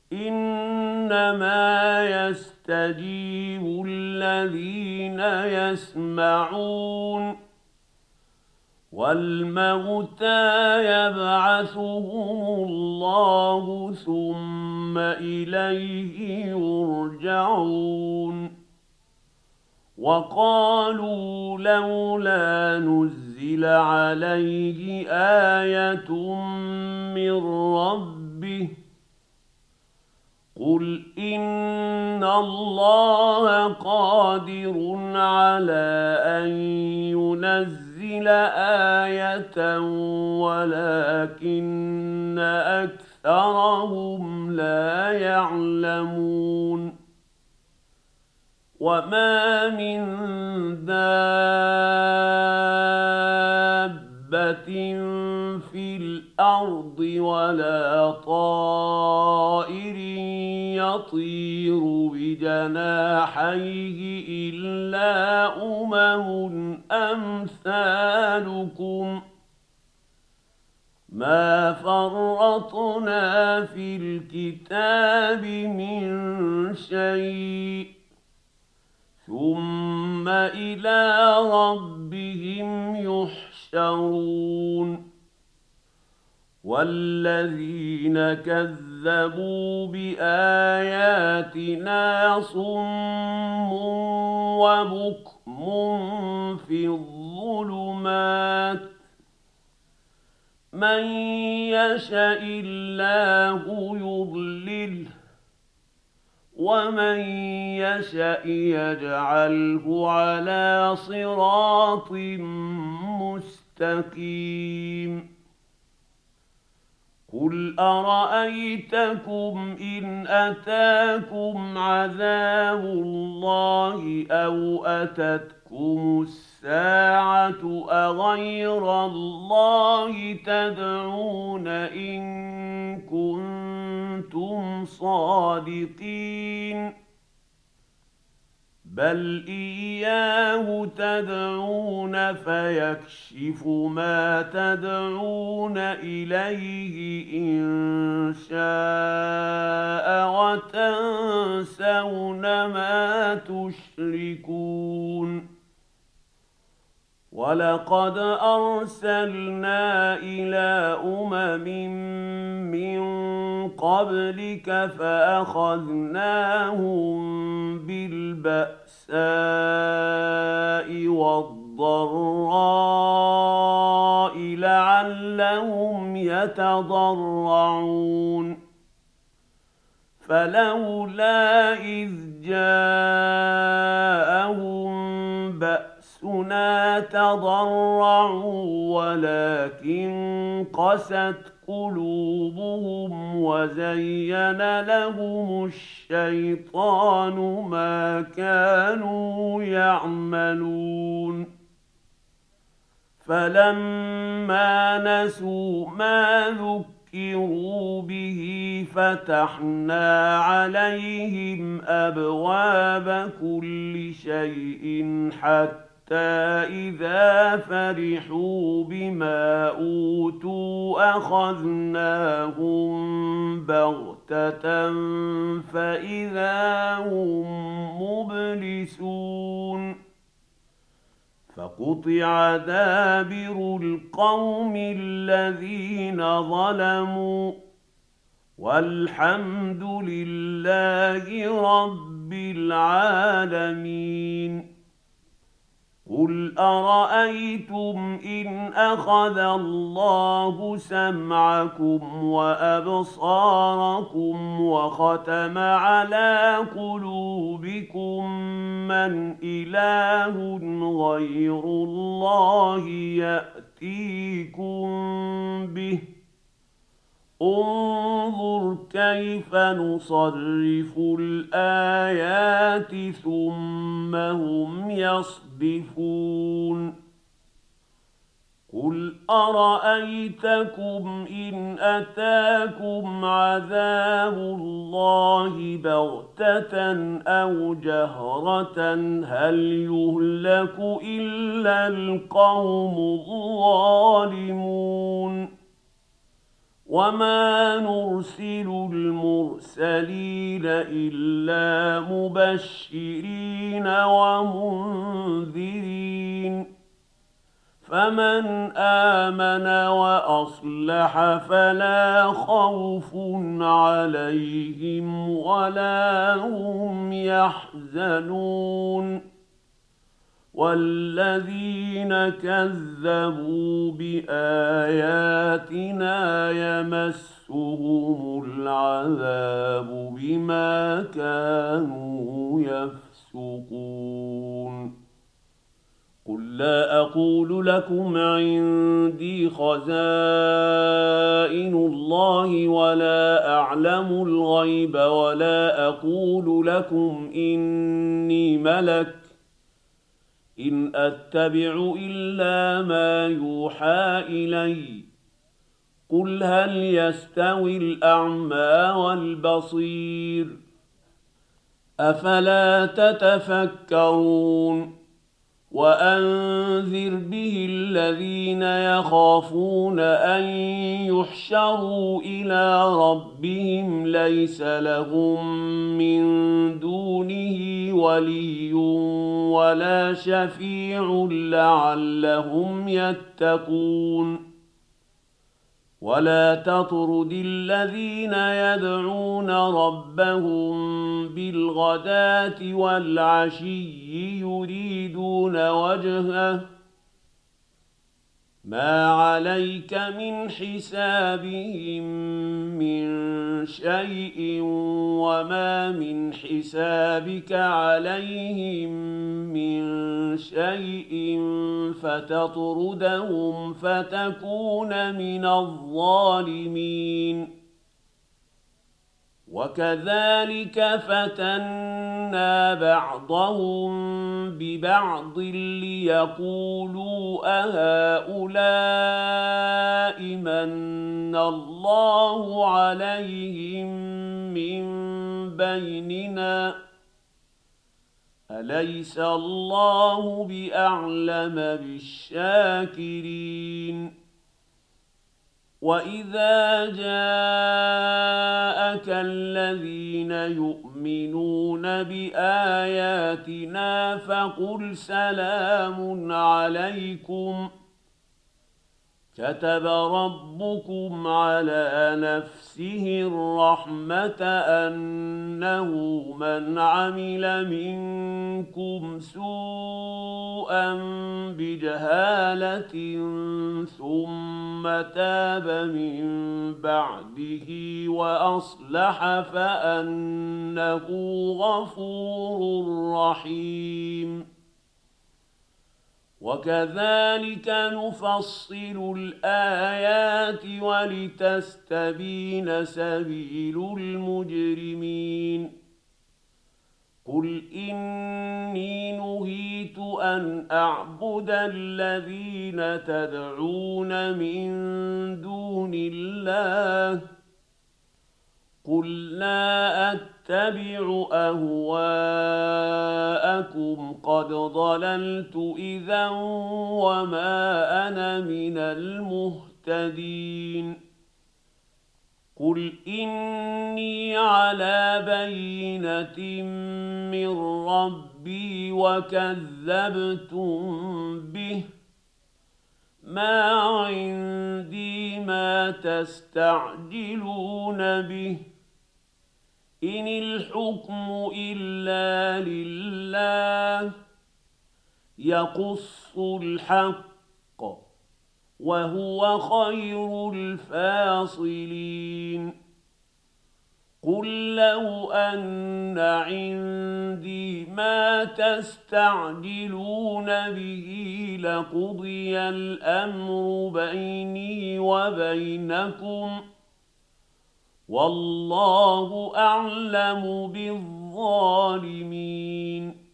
إنما يستجيب الذين يسمعون والموتى يبعثهم الله ثم إليه يرجعون وقالوا لولا نزل عليه آية من ربه قل إن الله قادر على أن ينزل آية ولكن أكثرهم لا يعلمون وما من دابة في الأرض ولا طائر يطير بجناحيه إلا أمثالكم ما فرطنا في الكتاب من شيء ثم إلى ربهم يحشرون والذين كذبوا بآياتنا صم وبكم في الظلمات من يشاء الله يضلله ومن يشاء يجعله على صراط مستقيم قل أرأيتكم إن أتاكم عذاب الله أو أتتكم الساعة أغير الله تدعون إن كنتم صادقين بل إياه تدعون فيكشف ما تدعون إليه إن شاء وتنسون ما تشركون ولقد أرسلنا إلى من قبلك فأخذناهم بالبأساء والضراء لعلهم يتضرعون فلولا إذ جاءهم بأسنا تضرعوا ولكن قست قلوبهم وزين لهم الشيطان ما كانوا يعملون فلما نسوا ما ذكروا به فتحنا عليهم أبواب كل شيء حتى إذا فرحوا بما أوتوا أخذناهم بغتة فإذا هم مبلسون فقطع دابر القوم الذين ظلموا والحمد لله رب العالمين قل أرأيتم إن أخذ الله سمعكم وأبصاركم وختم على قلوبكم من إله غير الله يأتيكم به انظر كيف نصرف الآيات ثم هم يصدفون قل أرأيتكم إن أتاكم عذاب الله بغتة أو جهرة هل يهلك إلا القوم الظالمون وما نرسل المرسلين إلا مبشرين ومنذرين فمن آمن وأصلح فلا خوف عليهم ولا هم يحزنون والذين كذبوا بآياتنا يمسهم العذاب بما كانوا يفسقون قل لا أقول لكم عندي خزائن الله ولا أعلم الغيب ولا أقول لكم إني ملك إن أتبع إلا ما يوحى إلي قل هل يستوي الأعمى والبصير أفلا تتفكرون وأنذر به الذين يخافون أن يحشروا إلى ربهم ليس لهم من دونه ولي ولا شفيع لعلهم يتقون ولا تطرد الذين يدعون ربهم بالغداة والعشي يريدون وجهه ما عليك من حسابهم من شيء وما من حسابك عليهم من شيء فتطردهم فتكون من الظالمين وكذلك فتنا بعضهم ببعض ليقولوا أهؤلاء من الله عليهم من بيننا أليس الله بأعلم بالشاكرين وإذا جاءك الذين يؤمنون بآياتنا فقل سلام عليكم كتب ربكم على نفسه الرحمة أنه من عمل منكم سوءا بجهالة ثم تاب من بعده وأصلح فأنه غفور رحيم وكذلك نفصل الآيات ولتستبين سبيل المجرمين قل إني نهيت أن أعبد الذين تدعون من دون الله قل لا أتبع أهواءكم قد ضللت إذا وما أنا من المهتدين قل إني على بينة من ربي وكذبتم به ما عندي ما تستعجلون به إن الحكم إلا لله يقص الحق وهو خير الفاصلين قل لو أن عندي ما تستعجلون به لقضي الأمر بيني وبينكم والله أعلم بالظالمين